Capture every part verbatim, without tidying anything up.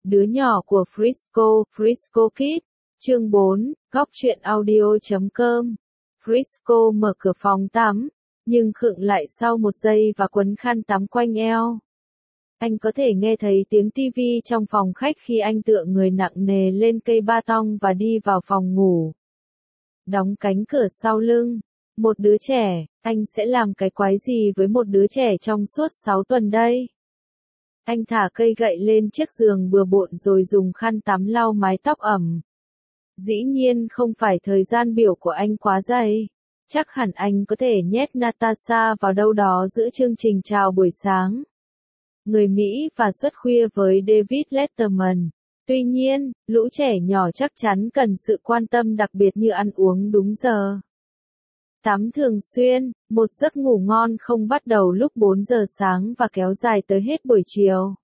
Đứa nhỏ của Frisco, Frisco Kids, chương bốn, góc truyện audio chấm com. Frisco mở cửa phòng tắm, nhưng khựng lại sau một giây và quấn khăn tắm quanh eo. Anh có thể nghe thấy tiếng tivi trong phòng khách khi anh tựa người nặng nề lên cây ba tong và đi vào phòng ngủ. Đóng cánh cửa sau lưng. Một đứa trẻ, anh sẽ làm cái quái gì với một đứa trẻ trong suốt sáu tuần đây? Anh thả cây gậy lên chiếc giường bừa bộn rồi dùng khăn tắm lau mái tóc ẩm. Dĩ nhiên không phải thời gian biểu của anh quá dày. Chắc hẳn anh có thể nhét Natasha vào đâu đó giữa chương trình chào buổi sáng. Người Mỹ và Xuất khuya với David Letterman. Tuy nhiên, lũ trẻ nhỏ chắc chắn cần sự quan tâm đặc biệt như ăn uống đúng giờ. Tắm thường xuyên, một giấc ngủ ngon không bắt đầu lúc bốn giờ sáng và kéo dài tới hết buổi chiều.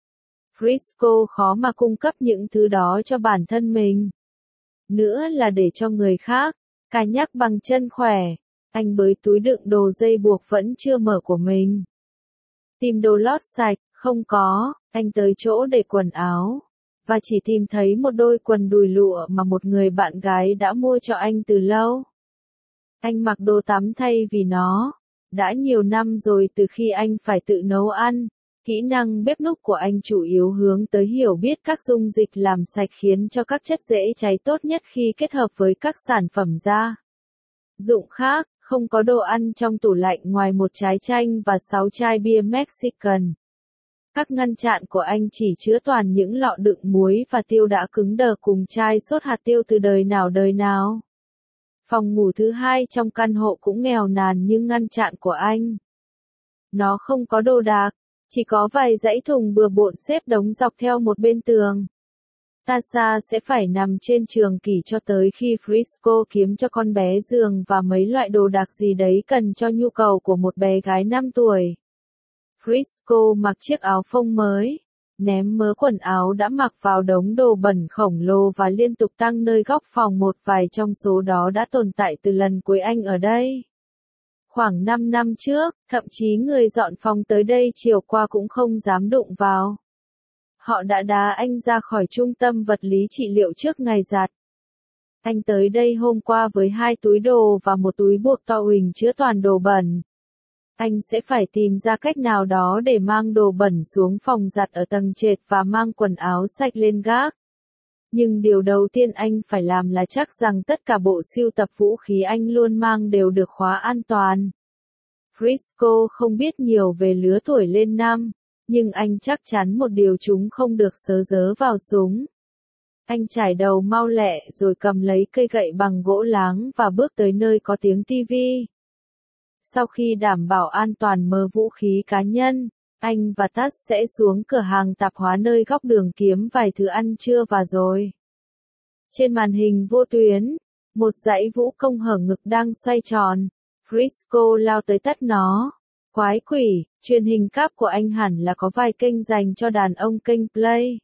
Frisco khó mà cung cấp những thứ đó cho bản thân mình. Nữa là để cho người khác, cà nhắc bằng chân khỏe. Anh bới túi đựng đồ dây buộc vẫn chưa mở của mình. Tìm đồ lót sạch, không có, anh tới chỗ để quần áo. Và chỉ tìm thấy một đôi quần đùi lụa mà một người bạn gái đã mua cho anh từ lâu. Anh mặc đồ tắm thay vì nó. Đã nhiều năm rồi từ khi anh phải tự nấu ăn, kỹ năng bếp núc của anh chủ yếu hướng tới hiểu biết các dung dịch làm sạch khiến cho các chất dễ cháy tốt nhất khi kết hợp với các sản phẩm gia dụng khác. Không có đồ ăn trong tủ lạnh ngoài một trái chanh và sáu chai bia Mexican. Các ngăn chạn của anh chỉ chứa toàn những lọ đựng muối và tiêu đã cứng đờ cùng chai sốt hạt tiêu từ đời nào đời nào. Phòng ngủ thứ hai trong căn hộ cũng nghèo nàn như ngăn chạn của anh. Nó không có đồ đạc, chỉ có vài dãy thùng bừa bộn xếp đống dọc theo một bên tường. Tasha sẽ phải nằm trên giường kỷ cho tới khi Frisco kiếm cho con bé giường và mấy loại đồ đạc gì đấy cần cho nhu cầu của một bé gái năm tuổi. Frisco mặc chiếc áo phông mới, ném mớ quần áo đã mặc vào đống đồ bẩn khổng lồ và liên tục tăng nơi góc phòng, một vài trong số đó đã tồn tại từ lần cuối anh ở đây. Khoảng năm năm trước, thậm chí người dọn phòng tới đây chiều qua cũng không dám đụng vào. Họ đã đá anh ra khỏi trung tâm vật lý trị liệu trước ngày giặt. Anh tới đây hôm qua với hai túi đồ và một túi buộc to huỳnh chứa toàn đồ bẩn. Anh sẽ phải tìm ra cách nào đó để mang đồ bẩn xuống phòng giặt ở tầng trệt và mang quần áo sạch lên gác. Nhưng điều đầu tiên anh phải làm là chắc rằng tất cả bộ sưu tập vũ khí anh luôn mang đều được khóa an toàn. Frisco không biết nhiều về lứa tuổi lên năm, nhưng anh chắc chắn một điều: chúng không được sớ dớ vào súng. Anh chải đầu mau lẹ rồi cầm lấy cây gậy bằng gỗ láng và bước tới nơi có tiếng tivi. Sau khi đảm bảo an toàn mớ vũ khí cá nhân, anh và Tess sẽ xuống cửa hàng tạp hóa nơi góc đường kiếm vài thứ ăn trưa và rồi. Trên màn hình vô tuyến, một dãy vũ công hở ngực đang xoay tròn. Frisco lao tới tắt nó. Quái quỷ, truyền hình cáp của anh hẳn là có vài kênh dành cho đàn ông, kênh Play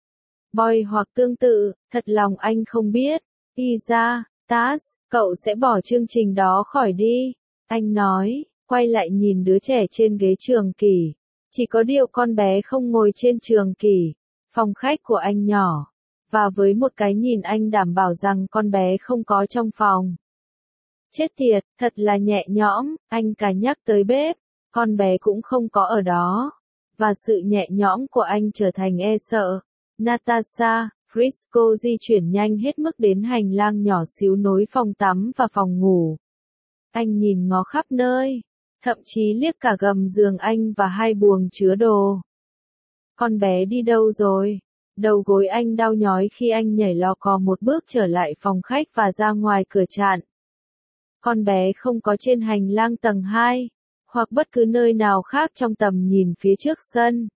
Boy hoặc tương tự, thật lòng anh không biết. Y ra, Tess, cậu sẽ bỏ chương trình đó khỏi đi. Anh nói, quay lại nhìn đứa trẻ trên ghế trường kỷ. Chỉ có điều con bé không ngồi trên trường kỷ, phòng khách của anh nhỏ. Và với một cái nhìn anh đảm bảo rằng con bé không có trong phòng. Chết tiệt, thật là nhẹ nhõm, anh cả nhắc tới bếp, con bé cũng không có ở đó. Và sự nhẹ nhõm của anh trở thành e sợ. Natasha, Frisco di chuyển nhanh hết mức đến hành lang nhỏ xíu nối phòng tắm và phòng ngủ. Anh nhìn ngó khắp nơi, thậm chí liếc cả gầm giường anh và hai buồng chứa đồ. Con bé đi đâu rồi? Đầu gối anh đau nhói khi anh nhảy lò cò một bước trở lại phòng khách và ra ngoài cửa chạn. Con bé không có trên hành lang tầng hai, hoặc bất cứ nơi nào khác trong tầm nhìn phía trước sân.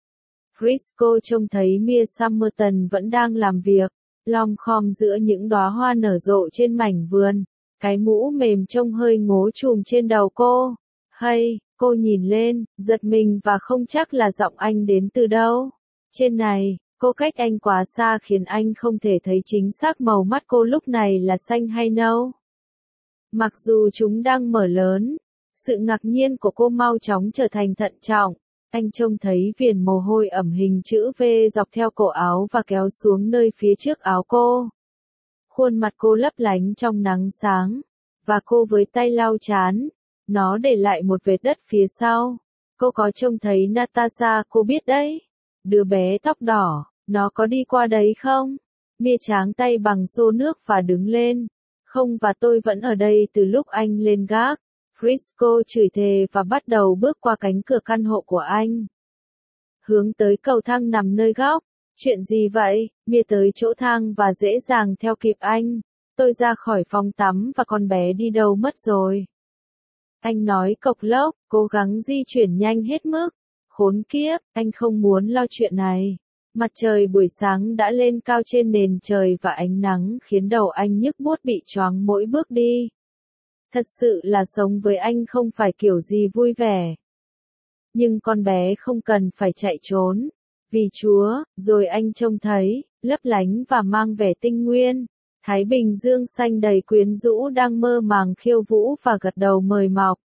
Frisco trông thấy Mia Summerton vẫn đang làm việc, lom khom giữa những đóa hoa nở rộ trên mảnh vườn. Cái mũ mềm trông hơi ngố trùm trên đầu cô. Hay, cô nhìn lên, giật mình và không chắc là giọng anh đến từ đâu. Trên này, cô cách anh quá xa khiến anh không thể thấy chính xác màu mắt cô lúc này là xanh hay nâu. Mặc dù chúng đang mở lớn, sự ngạc nhiên của cô mau chóng trở thành thận trọng. Anh trông thấy viền mồ hôi ẩm hình chữ V dọc theo cổ áo và kéo xuống nơi phía trước áo cô. Khuôn mặt cô lấp lánh trong nắng sáng, và cô với tay lau chán, nó để lại một vệt đất phía sau. Cô có trông thấy Natasha, cô biết đấy. Đứa bé tóc đỏ, nó có đi qua đấy không? Mia tráng tay bằng xô nước và đứng lên. Không, và tôi vẫn ở đây từ lúc anh lên gác. Frisco chửi thề và bắt đầu bước qua cánh cửa căn hộ của anh. Hướng tới cầu thang nằm nơi góc. Chuyện gì vậy? Mia tới chỗ thang và dễ dàng theo kịp anh. Tôi ra khỏi phòng tắm và con bé đi đâu mất rồi. Anh nói cộc lốc, cố gắng di chuyển nhanh hết mức. Khốn kiếp, anh không muốn lo chuyện này. Mặt trời buổi sáng đã lên cao trên nền trời và ánh nắng khiến đầu anh nhức buốt bị choáng mỗi bước đi. Thật sự là sống với anh không phải kiểu gì vui vẻ. Nhưng con bé không cần phải chạy trốn. Vì Chúa, rồi anh trông thấy, lấp lánh và mang vẻ tinh nguyên. Thái Bình Dương xanh đầy quyến rũ đang mơ màng khiêu vũ và gật đầu mời mọc.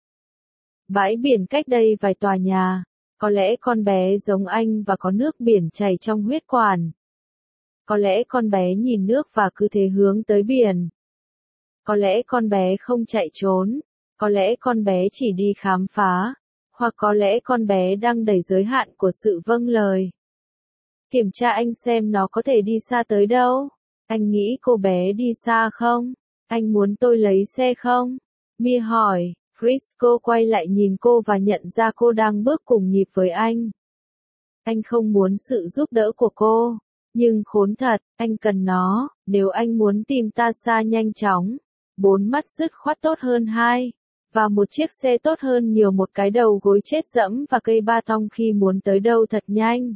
Bãi biển cách đây vài tòa nhà. Có lẽ con bé giống anh và có nước biển chảy trong huyết quản. Có lẽ con bé nhìn nước và cứ thế hướng tới biển. Có lẽ con bé không chạy trốn. Có lẽ con bé chỉ đi khám phá. Hoặc có lẽ con bé đang đẩy giới hạn của sự vâng lời. Kiểm tra anh xem nó có thể đi xa tới đâu. Anh nghĩ cô bé đi xa không? Anh muốn tôi lấy xe không? Mia hỏi. Frisco quay lại nhìn cô và nhận ra cô đang bước cùng nhịp với anh. Anh không muốn sự giúp đỡ của cô. Nhưng khốn thật, anh cần nó. Nếu anh muốn tìm ta xa nhanh chóng. Bốn mắt dứt khoát tốt hơn hai. Và một chiếc xe tốt hơn nhiều một cái đầu gối chết dẫm và cây ba tong khi muốn tới đâu thật nhanh.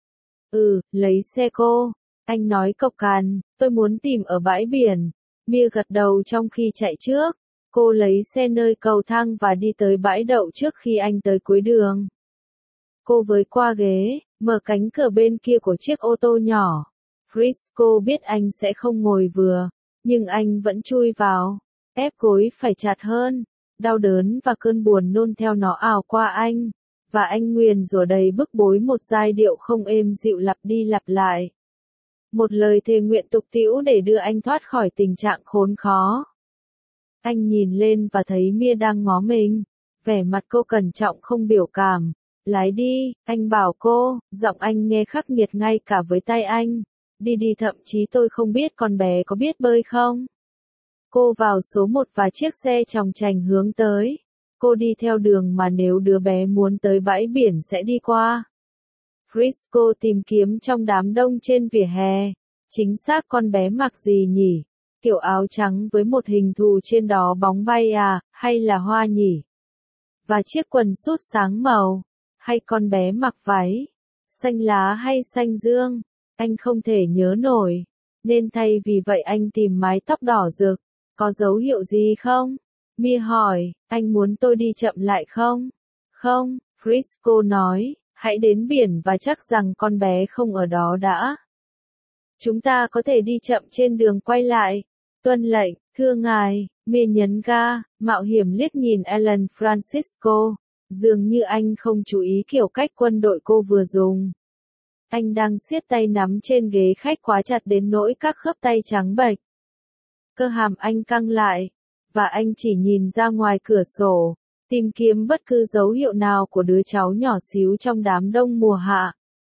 Ừ, lấy xe cô. Anh nói cộc cằn, tôi muốn tìm ở bãi biển. Mia gật đầu trong khi chạy trước. Cô lấy xe nơi cầu thang và đi tới bãi đậu trước khi anh tới cuối đường. Cô với qua ghế, mở cánh cửa bên kia của chiếc ô tô nhỏ. Frisco biết anh sẽ không ngồi vừa, nhưng anh vẫn chui vào, ép gối phải chặt hơn. Đau đớn và cơn buồn nôn theo nó ảo qua anh, và anh nguyền rủa đầy bức bối một giai điệu không êm dịu lặp đi lặp lại. Một lời thề nguyện tục tĩu để đưa anh thoát khỏi tình trạng khốn khó. Anh nhìn lên và thấy Mia đang ngó mình. Vẻ mặt cô cẩn trọng không biểu cảm. Lái đi, anh bảo cô, giọng anh nghe khắc nghiệt ngay cả với tay anh. Đi đi, thậm chí tôi không biết con bé có biết bơi không. Cô vào số một và chiếc xe chòng chành hướng tới. Cô đi theo đường mà nếu đứa bé muốn tới bãi biển sẽ đi qua. Frisco tìm kiếm trong đám đông trên vỉa hè. Chính xác, con bé mặc gì nhỉ? Kiểu áo trắng với một hình thù trên đó bóng bay à, hay là hoa nhỉ? Và chiếc quần sút sáng màu, hay con bé mặc váy xanh lá hay xanh dương? Anh không thể nhớ nổi, nên thay vì vậy anh tìm mái tóc đỏ rực. Có dấu hiệu gì không? Mia hỏi, anh muốn tôi đi chậm lại không? Không, Frisco nói, hãy đến biển và chắc rằng con bé không ở đó đã. Chúng ta có thể đi chậm trên đường quay lại. Tuân lệnh, thưa ngài. Mia nhấn ga, mạo hiểm liếc nhìn Alan Francisco. Dường như anh không chú ý kiểu cách quân đội cô vừa dùng. Anh đang siết tay nắm trên ghế khách quá chặt đến nỗi các khớp tay trắng bệch. Cơ hàm anh căng lại, và anh chỉ nhìn ra ngoài cửa sổ, tìm kiếm bất cứ dấu hiệu nào của đứa cháu nhỏ xíu trong đám đông mùa hạ.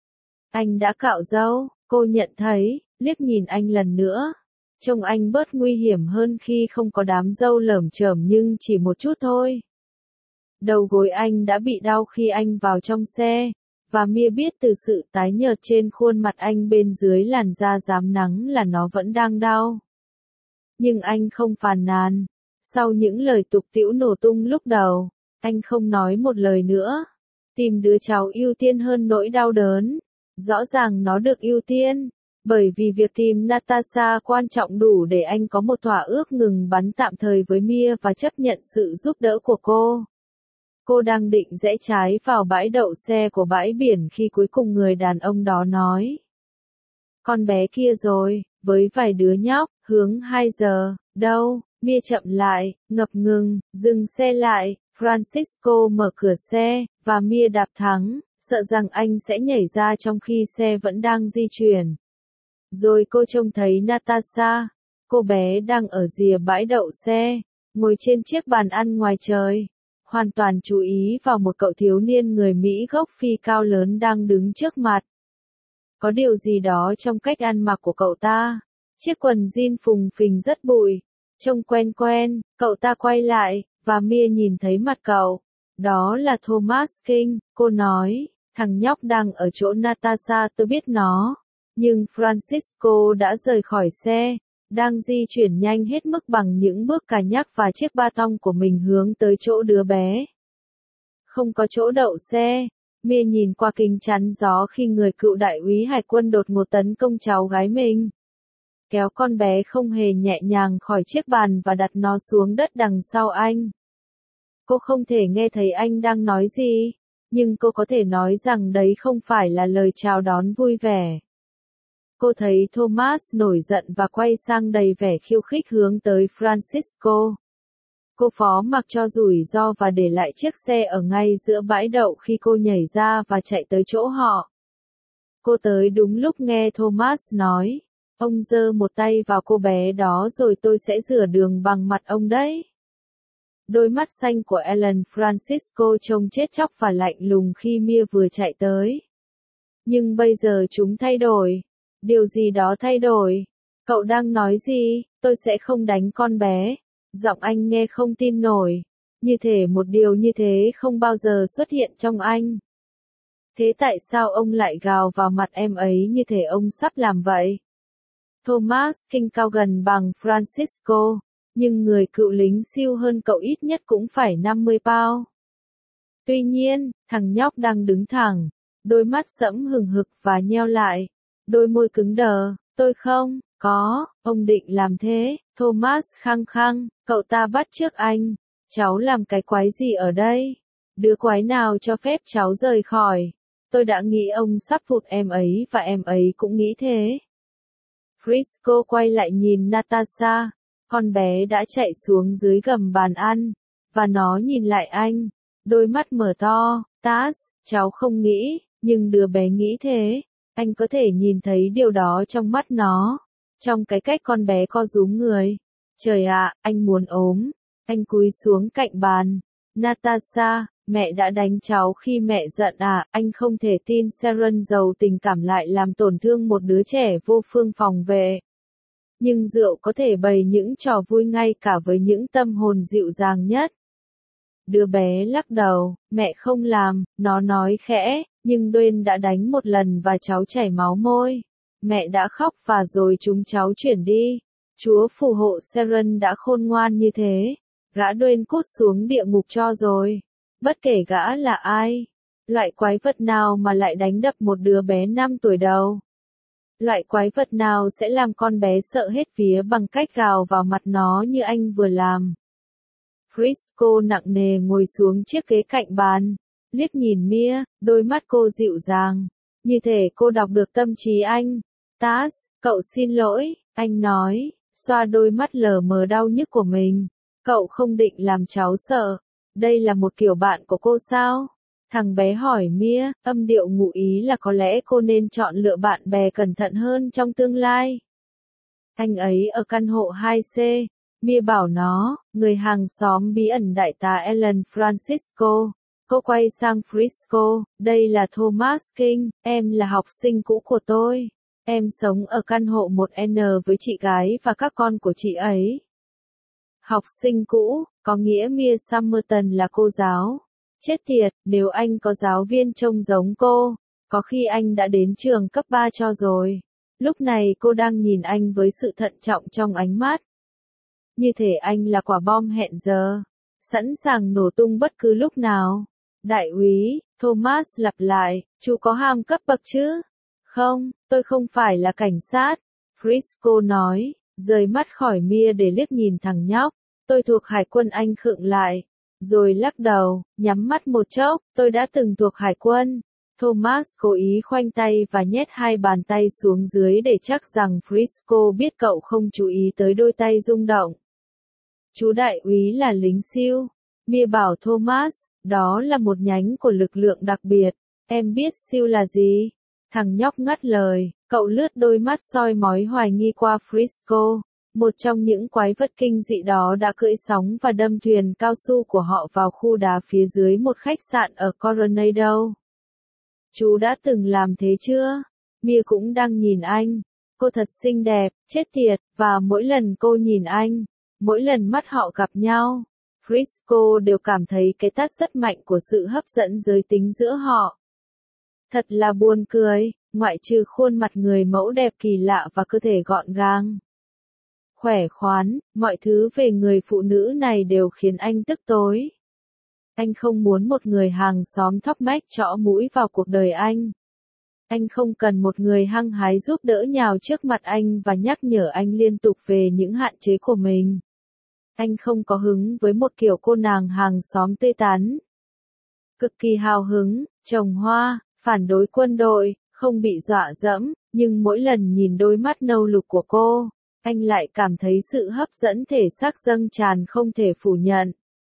Anh đã cạo râu, cô nhận thấy, liếc nhìn anh lần nữa. Trông anh bớt nguy hiểm hơn khi không có đám râu lởm chởm, nhưng chỉ một chút thôi. Đầu gối anh đã bị đau khi anh vào trong xe, và Mia biết từ sự tái nhợt trên khuôn mặt anh bên dưới làn da rám nắng là nó vẫn đang đau. Nhưng anh không phàn nàn. Sau những lời tục tĩu nổ tung lúc đầu, anh không nói một lời nữa. Tìm đứa cháu ưu tiên hơn nỗi đau đớn. Rõ ràng nó được ưu tiên, bởi vì việc tìm Natasha quan trọng đủ để anh có một thỏa ước ngừng bắn tạm thời với Mia và chấp nhận sự giúp đỡ của cô. Cô đang định rẽ trái vào bãi đậu xe của bãi biển khi cuối cùng người đàn ông đó nói. Con bé kia rồi, với vài đứa nhóc, hướng hai giờ, đâu? Mia chậm lại, ngập ngừng, dừng xe lại. Francisco mở cửa xe, và Mia đạp thắng, sợ rằng anh sẽ nhảy ra trong khi xe vẫn đang di chuyển. Rồi cô trông thấy Natasha, cô bé đang ở rìa bãi đậu xe, ngồi trên chiếc bàn ăn ngoài trời, hoàn toàn chú ý vào một cậu thiếu niên người Mỹ gốc Phi cao lớn đang đứng trước mặt. Có điều gì đó trong cách ăn mặc của cậu ta, chiếc quần jean phùng phình rất bụi, trông quen quen, cậu ta quay lại, và Mia nhìn thấy mặt cậu. Đó là Thomas King, cô nói, thằng nhóc đang ở chỗ Natasha, tôi biết nó. Nhưng Francisco đã rời khỏi xe, đang di chuyển nhanh hết mức bằng những bước cà nhắc và chiếc ba tong của mình hướng tới chỗ đứa bé. Không có chỗ đậu xe. Mia nhìn qua kính chắn gió khi người cựu đại úy hải quân đột ngột tấn công cháu gái mình. Kéo con bé không hề nhẹ nhàng khỏi chiếc bàn và đặt nó xuống đất đằng sau anh. Cô không thể nghe thấy anh đang nói gì, nhưng cô có thể nói rằng đấy không phải là lời chào đón vui vẻ. Cô thấy Thomas nổi giận và quay sang đầy vẻ khiêu khích hướng tới Francisco. Cô phó mặc cho rủi ro và để lại chiếc xe ở ngay giữa bãi đậu khi cô nhảy ra và chạy tới chỗ họ. Cô tới đúng lúc nghe Thomas nói, ông giơ một tay vào cô bé đó rồi tôi sẽ rửa đường bằng mặt ông đấy. Đôi mắt xanh của Ellen Francisco trông chết chóc và lạnh lùng khi Mia vừa chạy tới. Nhưng bây giờ chúng thay đổi. Điều gì đó thay đổi. Cậu đang nói gì? Tôi sẽ không đánh con bé. Giọng anh nghe không tin nổi. Như thể một điều như thế không bao giờ xuất hiện trong anh. Thế tại sao ông lại gào vào mặt em ấy như thể ông sắp làm vậy? Thomas King cao gần bằng Francisco, nhưng người cựu lính siêu hơn cậu ít nhất cũng phải năm mươi pound. Tuy nhiên, thằng nhóc đang đứng thẳng, đôi mắt sẫm hừng hực và nheo lại, đôi môi cứng đờ. Tôi không có, ông định làm thế. Thomas khăng khăng, cậu ta bắt chước anh. Cháu làm cái quái gì ở đây? Đứa quái nào cho phép cháu rời khỏi? Tôi đã nghĩ ông sắp vụt em ấy và em ấy cũng nghĩ thế. Frisco quay lại nhìn Natasha, con bé đã chạy xuống dưới gầm bàn ăn, và nó nhìn lại anh, đôi mắt mở to. Taz, cháu không nghĩ, nhưng đứa bé nghĩ thế. Anh có thể nhìn thấy điều đó trong mắt nó, trong cái cách con bé co rúm người. Trời ạ, anh muốn ốm. Anh cúi xuống cạnh bàn. Natasha, mẹ đã đánh cháu khi mẹ giận à? Anh không thể tin Sharon giàu tình cảm lại làm tổn thương một đứa trẻ vô phương phòng vệ. Nhưng rượu có thể bày những trò vui ngay cả với những tâm hồn dịu dàng nhất. Đứa bé lắc đầu, mẹ không làm, nó nói khẽ, nhưng Dwayne đã đánh một lần và cháu chảy máu môi. Mẹ đã khóc và rồi chúng cháu chuyển đi. Chúa phù hộ Sharon đã khôn ngoan như thế. Gã Dwayne cút xuống địa ngục cho rồi. Bất kể gã là ai. Loại quái vật nào mà lại đánh đập một đứa bé năm tuổi đầu. Loại quái vật nào sẽ làm con bé sợ hết vía bằng cách gào vào mặt nó như anh vừa làm. Frisco nặng nề ngồi xuống chiếc ghế cạnh bàn, liếc nhìn Mia, đôi mắt cô dịu dàng, như thể cô đọc được tâm trí anh. Taz, cậu xin lỗi, anh nói, xoa đôi mắt lờ mờ đau nhức của mình. Cậu không định làm cháu sợ. Đây là một kiểu bạn của cô sao? Thằng bé hỏi Mia, âm điệu ngụ ý là có lẽ cô nên chọn lựa bạn bè cẩn thận hơn trong tương lai. Anh ấy ở căn hộ hai C. Mia bảo nó, người hàng xóm bí ẩn đại tá Ellen Francisco. Cô quay sang Frisco, đây là Thomas King, em là học sinh cũ của tôi. Em sống ở căn hộ một N với chị gái và các con của chị ấy. Học sinh cũ, có nghĩa Mia Summerton là cô giáo. Chết tiệt, nếu anh có giáo viên trông giống cô, có khi anh đã đến trường cấp ba cho rồi. Lúc này cô đang nhìn anh với sự thận trọng trong ánh mắt. Như thể anh là quả bom hẹn giờ, sẵn sàng nổ tung bất cứ lúc nào. Đại úy, Thomas lặp lại, chú có ham cấp bậc chứ? Không, tôi không phải là cảnh sát. Frisco nói, rời mắt khỏi Mia để liếc nhìn thằng nhóc. Tôi thuộc hải quân. Anh khựng lại, rồi lắc đầu, nhắm mắt một chốc, tôi đã từng thuộc hải quân. Thomas cố ý khoanh tay và nhét hai bàn tay xuống dưới để chắc rằng Frisco biết cậu không chú ý tới đôi tay rung động. Chú đại úy là lính siêu. Mia bảo Thomas, đó là một nhánh của lực lượng đặc biệt. Em biết siêu là gì? Thằng nhóc ngắt lời, cậu lướt đôi mắt soi mói hoài nghi qua Frisco. Một trong những quái vật kinh dị đó đã cưỡi sóng và đâm thuyền cao su của họ vào khu đá phía dưới một khách sạn ở Coronado. Chú đã từng làm thế chưa? Mia cũng đang nhìn anh. Cô thật xinh đẹp, chết tiệt, và mỗi lần cô nhìn anh, mỗi lần mắt họ gặp nhau, Frisco đều cảm thấy cái tát rất mạnh của sự hấp dẫn giới tính giữa họ. Thật là buồn cười, ngoại trừ khuôn mặt người mẫu đẹp kỳ lạ và cơ thể gọn gàng, khỏe khoắn, mọi thứ về người phụ nữ này đều khiến anh tức tối. Anh không muốn một người hàng xóm thóc mách trõ mũi vào cuộc đời anh. Anh không cần một người hăng hái giúp đỡ nhào trước mặt anh và nhắc nhở anh liên tục về những hạn chế của mình. Anh không có hứng với một kiểu cô nàng hàng xóm tươi tắn. Cực kỳ hào hứng, trồng hoa, phản đối quân đội, không bị dọa dẫm, nhưng mỗi lần nhìn đôi mắt nâu lục của cô, anh lại cảm thấy sự hấp dẫn thể xác dâng tràn không thể phủ nhận.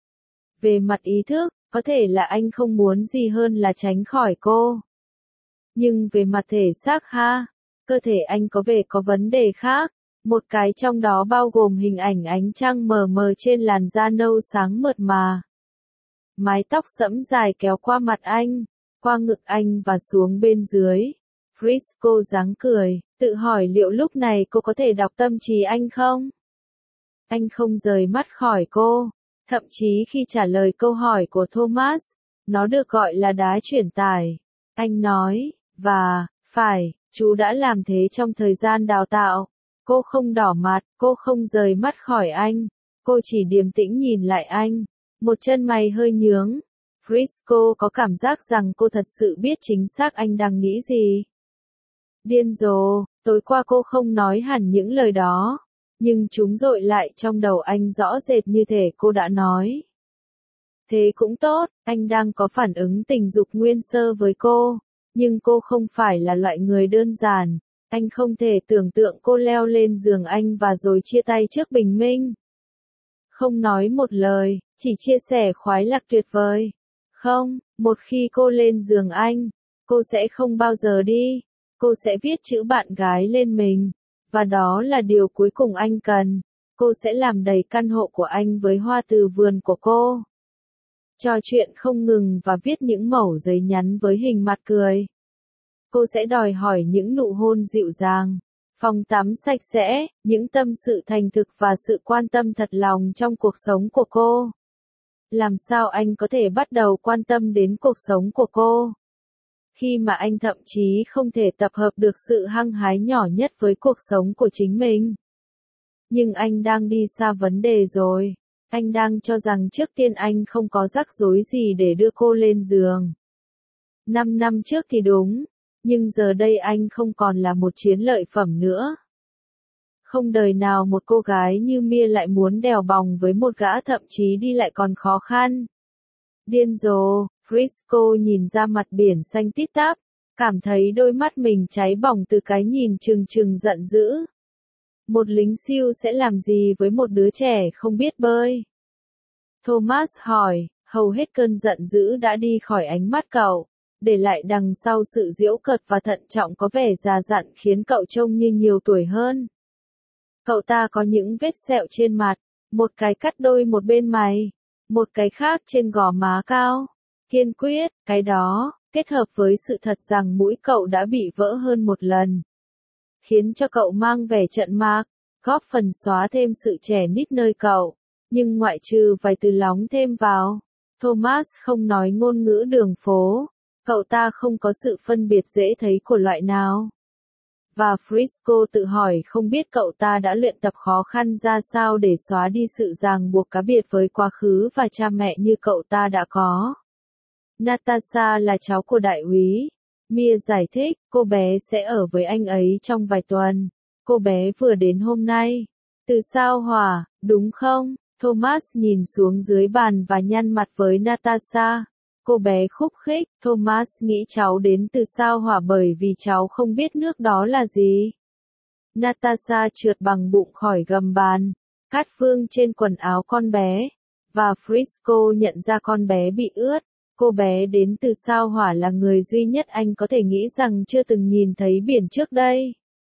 Về mặt ý thức, có thể là anh không muốn gì hơn là tránh khỏi cô. Nhưng về mặt thể xác ha, cơ thể anh có vẻ có vấn đề khác, một cái trong đó bao gồm hình ảnh ánh trăng mờ mờ trên làn da nâu sáng mượt mà. Mái tóc sẫm dài kéo qua mặt anh, qua ngực anh và xuống bên dưới. Frisco giáng cười, tự hỏi liệu lúc này cô có thể đọc tâm trí anh không? Anh không rời mắt khỏi cô, thậm chí khi trả lời câu hỏi của Thomas, nó được gọi là đá truyền tải. Anh nói, và, phải, chú đã làm thế trong thời gian đào tạo. Cô không đỏ mặt, cô không rời mắt khỏi anh, cô chỉ điềm tĩnh nhìn lại anh, một chân mày hơi nhướng. Frisco có cảm giác rằng cô thật sự biết chính xác anh đang nghĩ gì. Điên rồ, tối qua cô không nói hẳn những lời đó, nhưng chúng dội lại trong đầu anh rõ rệt như thể cô đã nói. Thế cũng tốt, anh đang có phản ứng tình dục nguyên sơ với cô, nhưng cô không phải là loại người đơn giản. Anh không thể tưởng tượng cô leo lên giường anh và rồi chia tay trước bình minh. Không nói một lời, chỉ chia sẻ khoái lạc tuyệt vời. Không, một khi cô lên giường anh, cô sẽ không bao giờ đi. Cô sẽ viết chữ bạn gái lên mình. Và đó là điều cuối cùng anh cần. Cô sẽ làm đầy căn hộ của anh với hoa từ vườn của cô. Trò chuyện không ngừng và viết những mẩu giấy nhắn với hình mặt cười. Cô sẽ đòi hỏi những nụ hôn dịu dàng, phòng tắm sạch sẽ, những tâm sự thành thực và sự quan tâm thật lòng trong cuộc sống của cô. Làm sao anh có thể bắt đầu quan tâm đến cuộc sống của cô? Khi mà anh thậm chí không thể tập hợp được sự hăng hái nhỏ nhất với cuộc sống của chính mình. Nhưng anh đang đi xa vấn đề rồi. Anh đang cho rằng trước tiên anh không có rắc rối gì để đưa cô lên giường. Năm năm trước thì đúng. Nhưng giờ đây anh không còn là một chiến lợi phẩm nữa. Không đời nào một cô gái như Mia lại muốn đèo bòng với một gã thậm chí đi lại còn khó khăn. Điên rồ, Frisco nhìn ra mặt biển xanh tít tắp, cảm thấy đôi mắt mình cháy bỏng từ cái nhìn trừng trừng giận dữ. Một lính siêu sẽ làm gì với một đứa trẻ không biết bơi? Thomas hỏi, hầu hết cơn giận dữ đã đi khỏi ánh mắt cậu. Để lại đằng sau sự giễu cợt và thận trọng có vẻ già dặn khiến cậu trông như nhiều tuổi hơn. Cậu ta có những vết sẹo trên mặt, một cái cắt đôi một bên mày, một cái khác trên gò má cao. Kiên quyết, cái đó, kết hợp với sự thật rằng mũi cậu đã bị vỡ hơn một lần, khiến cho cậu mang vẻ trận mạc, góp phần xóa thêm sự trẻ nít nơi cậu. Nhưng ngoại trừ vài từ lóng thêm vào, Thomas không nói ngôn ngữ đường phố. Cậu ta không có sự phân biệt dễ thấy của loại nào. Và Frisco tự hỏi không biết cậu ta đã luyện tập khó khăn ra sao để xóa đi sự ràng buộc cá biệt với quá khứ và cha mẹ như cậu ta đã có. Natasha là cháu của đại úy. Mia giải thích, cô bé sẽ ở với anh ấy trong vài tuần. Cô bé vừa đến hôm nay. Từ sao Hỏa, đúng không? Thomas nhìn xuống dưới bàn và nhăn mặt với Natasha. Cô bé khúc khích, Thomas nghĩ cháu đến từ sao Hỏa bởi vì cháu không biết nước đó là gì. Natasha trượt bằng bụng khỏi gầm bàn, cát vương trên quần áo con bé, và Frisco nhận ra con bé bị ướt. Cô bé đến từ sao Hỏa là người duy nhất anh có thể nghĩ rằng chưa từng nhìn thấy biển trước đây.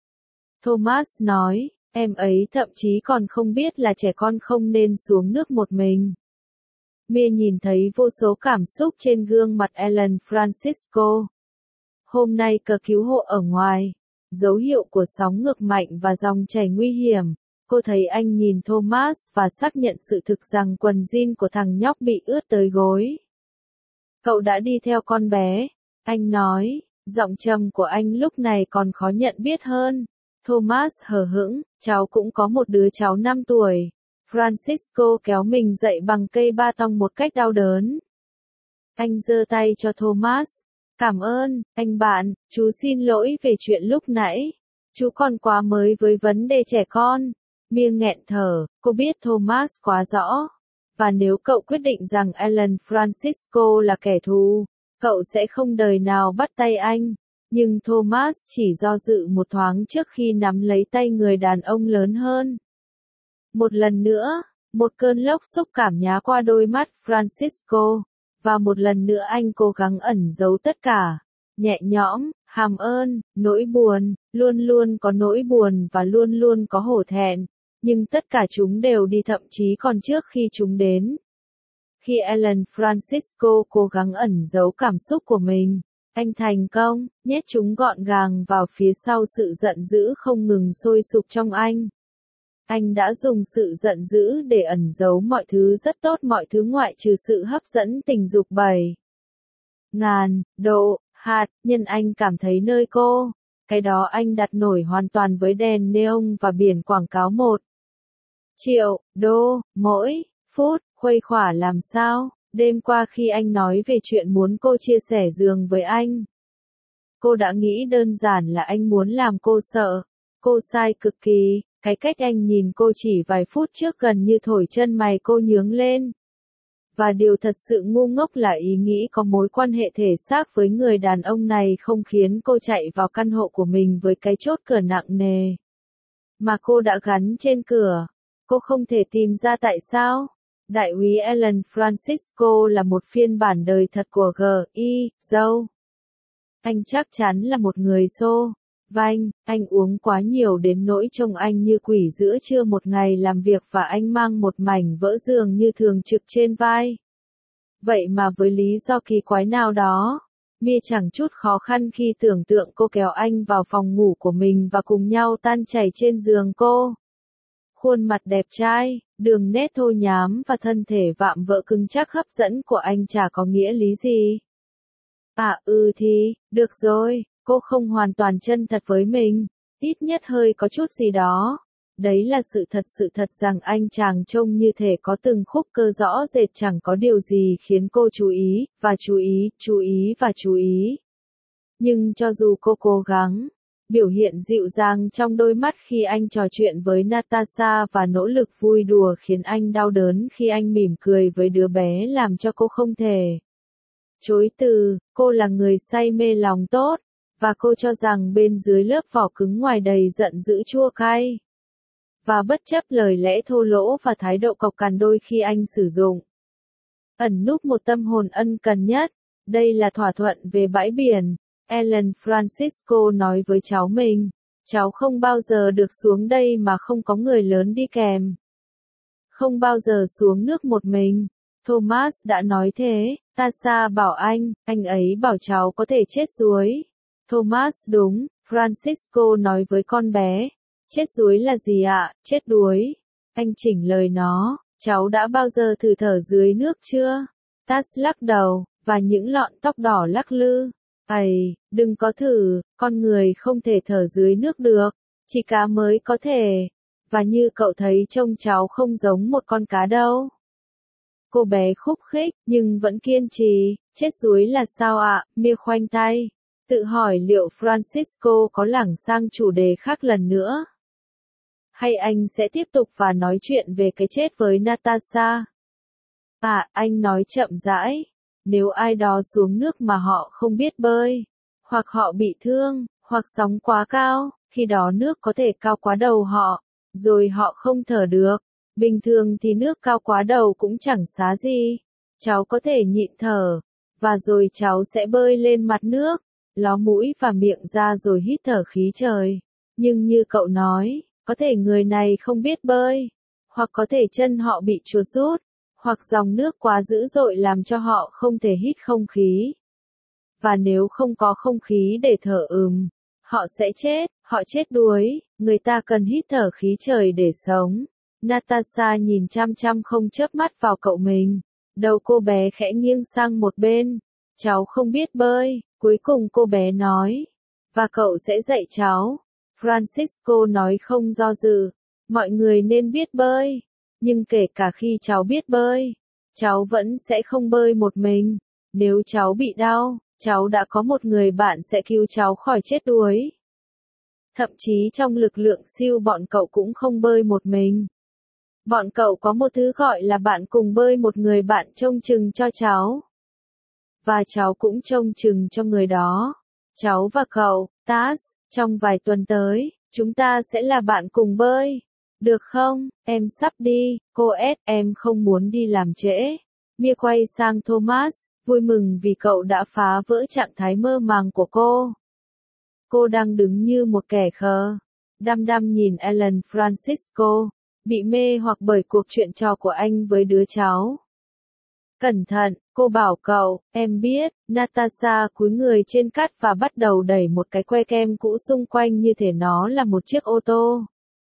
Thomas nói, em ấy thậm chí còn không biết là trẻ con không nên xuống nước một mình. Mia nhìn thấy vô số cảm xúc trên gương mặt Ellen Francisco. Hôm nay cờ cứu hộ ở ngoài, dấu hiệu của sóng ngược mạnh và dòng chảy nguy hiểm. Cô thấy anh nhìn Thomas và xác nhận sự thực rằng quần jean của thằng nhóc bị ướt tới gối. Cậu đã đi theo con bé, anh nói, giọng trầm của anh lúc này còn khó nhận biết hơn. Thomas hờ hững, cháu cũng có một đứa cháu năm tuổi. Francisco kéo mình dậy bằng cây ba tong một cách đau đớn. Anh giơ tay cho Thomas. Cảm ơn, anh bạn, chú xin lỗi về chuyện lúc nãy. Chú còn quá mới với vấn đề trẻ con. Mia nghẹn thở, cô biết Thomas quá rõ. Và nếu cậu quyết định rằng Ellen Francisco là kẻ thù, cậu sẽ không đời nào bắt tay anh. Nhưng Thomas chỉ do dự một thoáng trước khi nắm lấy tay người đàn ông lớn hơn. Một lần nữa, một cơn lốc xúc cảm nhá qua đôi mắt Francisco. Và một lần nữa anh cố gắng ẩn giấu tất cả. Nhẹ nhõm, hàm ơn, nỗi buồn, luôn luôn có nỗi buồn và luôn luôn có hổ thẹn. Nhưng tất cả chúng đều đi thậm chí còn trước khi chúng đến. Khi Ellen Francisco cố gắng ẩn giấu cảm xúc của mình, anh thành công, nhét chúng gọn gàng vào phía sau sự giận dữ không ngừng sôi sục trong anh. Anh đã dùng sự giận dữ để ẩn giấu mọi thứ rất tốt, mọi thứ ngoại trừ sự hấp dẫn tình dục bảy ngàn độ hạt nhân anh cảm thấy nơi cô. Cái đó anh đặt nổi hoàn toàn với đèn neon và biển quảng cáo một triệu đô mỗi phút. Khuây khỏa làm sao? Đêm qua khi anh nói về chuyện muốn cô chia sẻ giường với anh, cô đã nghĩ đơn giản là anh muốn làm cô sợ. Cô sai cực kỳ. Cái cách anh nhìn cô chỉ vài phút trước gần như thổi chân mày cô nhướng lên. Và điều thật sự ngu ngốc là ý nghĩ có mối quan hệ thể xác với người đàn ông này không khiến cô chạy vào căn hộ của mình với cái chốt cửa nặng nề mà cô đã gắn trên cửa. Cô không thể tìm ra tại sao. Đại úy Ellen Francisco là một phiên bản đời thật của G I Joe. Anh chắc chắn là một người xô vanh, anh uống quá nhiều đến nỗi trông anh như quỷ giữa trưa một ngày làm việc và anh mang một mảnh vỡ giường như thường trực trên vai. Vậy mà với lý do kỳ quái nào đó, Mia chẳng chút khó khăn khi tưởng tượng cô kéo anh vào phòng ngủ của mình và cùng nhau tan chảy trên giường cô. Khuôn mặt đẹp trai, đường nét thô nhám và thân thể vạm vỡ cứng chắc hấp dẫn của anh chả có nghĩa lý gì. À ừ thì, được rồi. Cô không hoàn toàn chân thật với mình, ít nhất hơi có chút gì đó. Đấy là sự thật sự thật rằng anh chàng trông như thể có từng khúc cơ rõ rệt, chẳng có điều gì khiến cô chú ý, và chú ý, chú ý và chú ý. Nhưng cho dù cô cố gắng, biểu hiện dịu dàng trong đôi mắt khi anh trò chuyện với Natasha và nỗ lực vui đùa khiến anh đau đớn khi anh mỉm cười với đứa bé làm cho cô không thể chối từ. Cô là người say mê lòng tốt. Và cô cho rằng bên dưới lớp vỏ cứng ngoài đầy giận dữ chua cay. Và bất chấp lời lẽ thô lỗ và thái độ cộc cằn đôi khi anh sử dụng, ẩn núp một tâm hồn ân cần nhất. Đây là thỏa thuận về bãi biển. Ellen Francisco nói với cháu mình, cháu không bao giờ được xuống đây mà không có người lớn đi kèm. Không bao giờ xuống nước một mình. Thomas đã nói thế. Tasha bảo anh, anh ấy bảo cháu có thể chết đuối. Thomas đúng, Francisco nói với con bé. Chết đuối là gì ạ? Chết đuối. Anh chỉnh lời nó, cháu đã bao giờ thử thở dưới nước chưa? Tas lắc đầu, và những lọn tóc đỏ lắc lư. Ây, đừng có thử, con người không thể thở dưới nước được, chỉ cá mới có thể. Và như cậu thấy trông cháu không giống một con cá đâu. Cô bé khúc khích, nhưng vẫn kiên trì. Chết đuối là sao ạ? Mia khoanh tay. Tự hỏi liệu Francisco có lảng sang chủ đề khác lần nữa. Hay anh sẽ tiếp tục và nói chuyện về cái chết với Natasha? À, anh nói chậm rãi. Nếu ai đó xuống nước mà họ không biết bơi, hoặc họ bị thương, hoặc sóng quá cao, khi đó nước có thể cao quá đầu họ, rồi họ không thở được. Bình thường thì nước cao quá đầu cũng chẳng xá gì. Cháu có thể nhịn thở. Và rồi cháu sẽ bơi lên mặt nước, ló mũi và miệng ra rồi hít thở khí trời. Nhưng như cậu nói, có thể người này không biết bơi, hoặc có thể chân họ bị chuột rút, hoặc dòng nước quá dữ dội làm cho họ không thể hít không khí. Và nếu không có không khí để thở ừm, họ sẽ chết, họ chết đuối, người ta cần hít thở khí trời để sống. Natasha nhìn chăm chăm không chớp mắt vào cậu mình. Đầu cô bé khẽ nghiêng sang một bên. Cháu không biết bơi, cuối cùng cô bé nói. Và cậu sẽ dạy cháu. Francisco nói không do dự. Mọi người nên biết bơi. Nhưng kể cả khi cháu biết bơi, cháu vẫn sẽ không bơi một mình. Nếu cháu bị đau, cháu đã có một người bạn sẽ cứu cháu khỏi chết đuối. Thậm chí trong lực lượng siêu bọn cậu cũng không bơi một mình. Bọn cậu có một thứ gọi là bạn cùng bơi, một người bạn trông chừng cho cháu. Và cháu cũng trông chừng cho người đó. Cháu và cậu, Taz, trong vài tuần tới, chúng ta sẽ là bạn cùng bơi. Được không, em sắp đi, cô S, em không muốn đi làm trễ. Mia quay sang Thomas, vui mừng vì cậu đã phá vỡ trạng thái mơ màng của cô. Cô đang đứng như một kẻ khờ, đăm đăm nhìn Alan Francisco, bị mê hoặc bởi cuộc chuyện trò của anh với đứa cháu. Cẩn thận, cô bảo cậu, em biết. Natasha cúi người trên cát và bắt đầu đẩy một cái que kem cũ xung quanh như thể nó là một chiếc ô tô.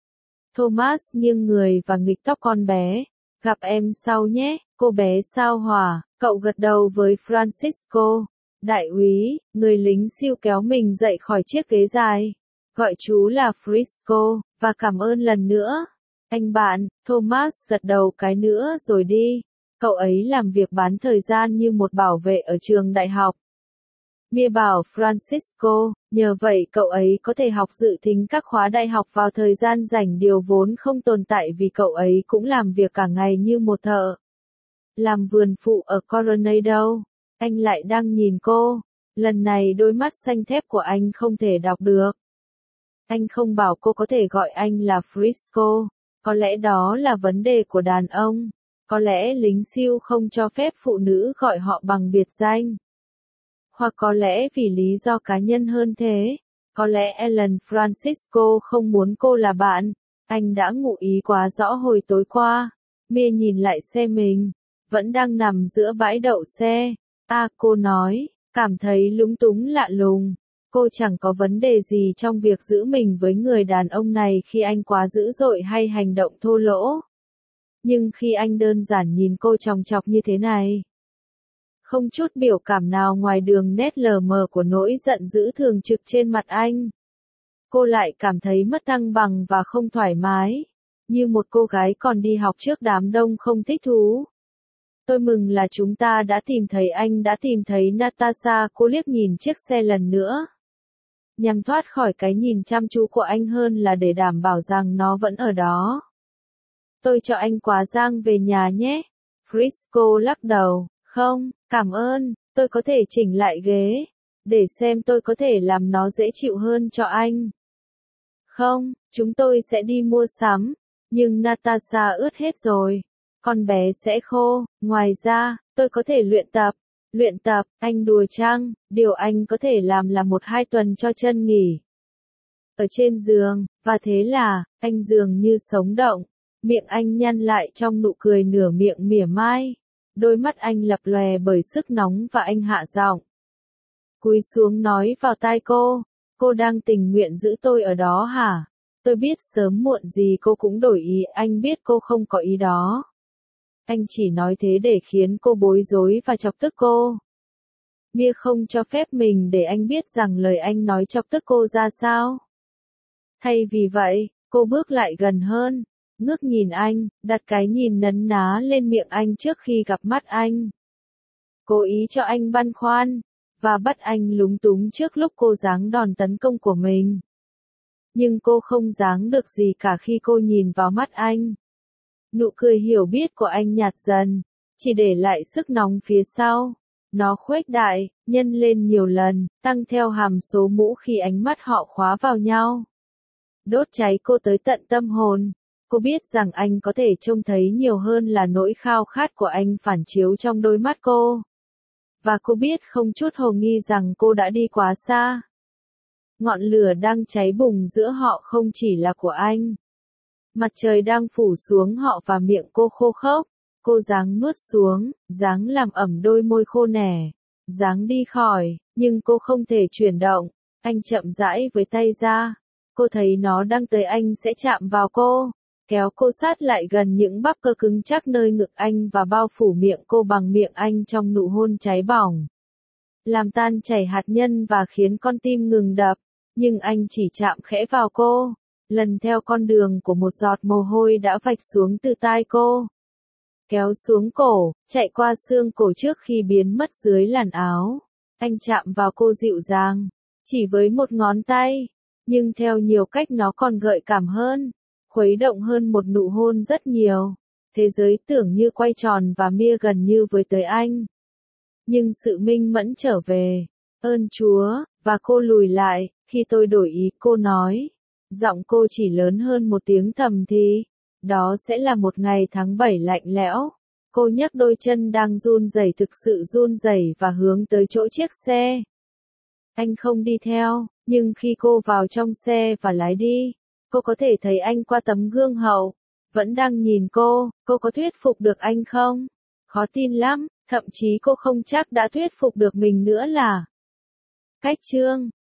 Thomas nghiêng người và nghịch tóc con bé. Gặp em sau nhé, cô bé sao hỏa. Cậu gật đầu với Francisco. Đại úy, người lính siêu kéo mình dậy khỏi chiếc ghế dài. Gọi chú là Frisco, và cảm ơn lần nữa. Anh bạn, Thomas gật đầu cái nữa rồi đi. Cậu ấy làm việc bán thời gian như một bảo vệ ở trường đại học. Mia bảo Francisco, nhờ vậy cậu ấy có thể học dự thính các khóa đại học vào thời gian rảnh, điều vốn không tồn tại vì cậu ấy cũng làm việc cả ngày như một thợ. Làm vườn phụ ở Coronado. Anh lại đang nhìn cô. Lần này đôi mắt xanh thép của anh không thể đọc được. Anh không bảo cô có thể gọi anh là Frisco. Có lẽ đó là vấn đề của đàn ông. Có lẽ lính siêu không cho phép phụ nữ gọi họ bằng biệt danh. Hoặc có lẽ vì lý do cá nhân hơn thế. Có lẽ Alan Francisco không muốn cô là bạn. Anh đã ngụ ý quá rõ hồi tối qua. Mia nhìn lại xe mình. Vẫn đang nằm giữa bãi đậu xe. À, cô nói, cảm thấy lúng túng lạ lùng. Cô chẳng có vấn đề gì trong việc giữ mình với người đàn ông này khi anh quá dữ dội hay hành động thô lỗ. Nhưng khi anh đơn giản nhìn cô chòng chọc như thế này, không chút biểu cảm nào ngoài đường nét lờ mờ của nỗi giận dữ thường trực trên mặt anh, cô lại cảm thấy mất thăng bằng và không thoải mái, như một cô gái còn đi học trước đám đông không thích thú. Tôi mừng là chúng ta đã tìm thấy anh đã tìm thấy Natasha. Cô liếc nhìn chiếc xe lần nữa, nhằm thoát khỏi cái nhìn chăm chú của anh hơn là để đảm bảo rằng nó vẫn ở đó. Tôi cho anh quá giang về nhà nhé. Frisco lắc đầu. Không, cảm ơn, tôi có thể chỉnh lại ghế, để xem tôi có thể làm nó dễ chịu hơn cho anh. Không, chúng tôi sẽ đi mua sắm, nhưng Natasha ướt hết rồi. Con bé sẽ khô, ngoài ra, tôi có thể luyện tập. Luyện tập, anh đùa chăng, điều anh có thể làm là một hai tuần cho chân nghỉ. Ở trên giường, và thế là, anh dường như sống động. Miệng anh nhăn lại trong nụ cười nửa miệng mỉa mai. Đôi mắt anh lập lòe bởi sức nóng và anh hạ giọng. Cúi xuống nói vào tai cô, cô đang tình nguyện giữ tôi ở đó hả? Tôi biết sớm muộn gì cô cũng đổi ý, anh biết cô không có ý đó. Anh chỉ nói thế để khiến cô bối rối và chọc tức cô. Mia không cho phép mình để anh biết rằng lời anh nói chọc tức cô ra sao. Thay vì vậy, cô bước lại gần hơn, ngước nhìn anh, đặt cái nhìn nấn ná lên miệng anh trước khi gặp mắt anh. Cố ý cho anh băn khoăn, và bắt anh lúng túng trước lúc cô giáng đòn tấn công của mình. Nhưng cô không giáng được gì cả khi cô nhìn vào mắt anh. Nụ cười hiểu biết của anh nhạt dần, chỉ để lại sức nóng phía sau. Nó khuếch đại, nhân lên nhiều lần, tăng theo hàm số mũ khi ánh mắt họ khóa vào nhau. Đốt cháy cô tới tận tâm hồn. Cô biết rằng anh có thể trông thấy nhiều hơn là nỗi khao khát của anh phản chiếu trong đôi mắt cô. và cô biết không chút hồ nghi rằng cô đã đi quá xa. Ngọn lửa đang cháy bùng giữa họ không chỉ là của anh. Mặt trời đang phủ xuống họ và miệng cô khô khốc. Cô ráng nuốt xuống, ráng làm ẩm đôi môi khô nẻ, ráng đi khỏi, nhưng cô không thể chuyển động. Anh chậm rãi với tay ra. Cô thấy nó đang tới anh sẽ chạm vào cô. Kéo cô sát lại gần những bắp cơ cứng chắc nơi ngực anh và bao phủ miệng cô bằng miệng anh trong nụ hôn cháy bỏng. Làm tan chảy hạt nhân và khiến con tim ngừng đập. Nhưng anh chỉ chạm khẽ vào cô. Lần theo con đường của một giọt mồ hôi đã vạch xuống từ tai cô. Kéo xuống cổ, chạy qua xương cổ trước khi biến mất dưới làn áo. Anh chạm vào cô dịu dàng, chỉ với một ngón tay, nhưng theo nhiều cách nó còn gợi cảm hơn, khuấy động hơn một nụ hôn rất nhiều. Thế giới tưởng như quay tròn và Mia gần như với tới anh. Nhưng sự minh mẫn trở về, ơn Chúa, và cô lùi lại, khi tôi đổi ý cô nói. Giọng cô chỉ lớn hơn một tiếng thầm thì. Đó sẽ là một ngày tháng bảy lạnh lẽo. Cô nhấc đôi chân đang run rẩy thực sự run rẩy và hướng tới chỗ chiếc xe. Anh không đi theo, nhưng khi cô vào trong xe và lái đi, cô có thể thấy anh qua tấm gương hậu. Vẫn đang nhìn cô, cô có thuyết phục được anh không? Khó tin lắm, thậm chí cô không chắc đã thuyết phục được mình nữa là. Cách chương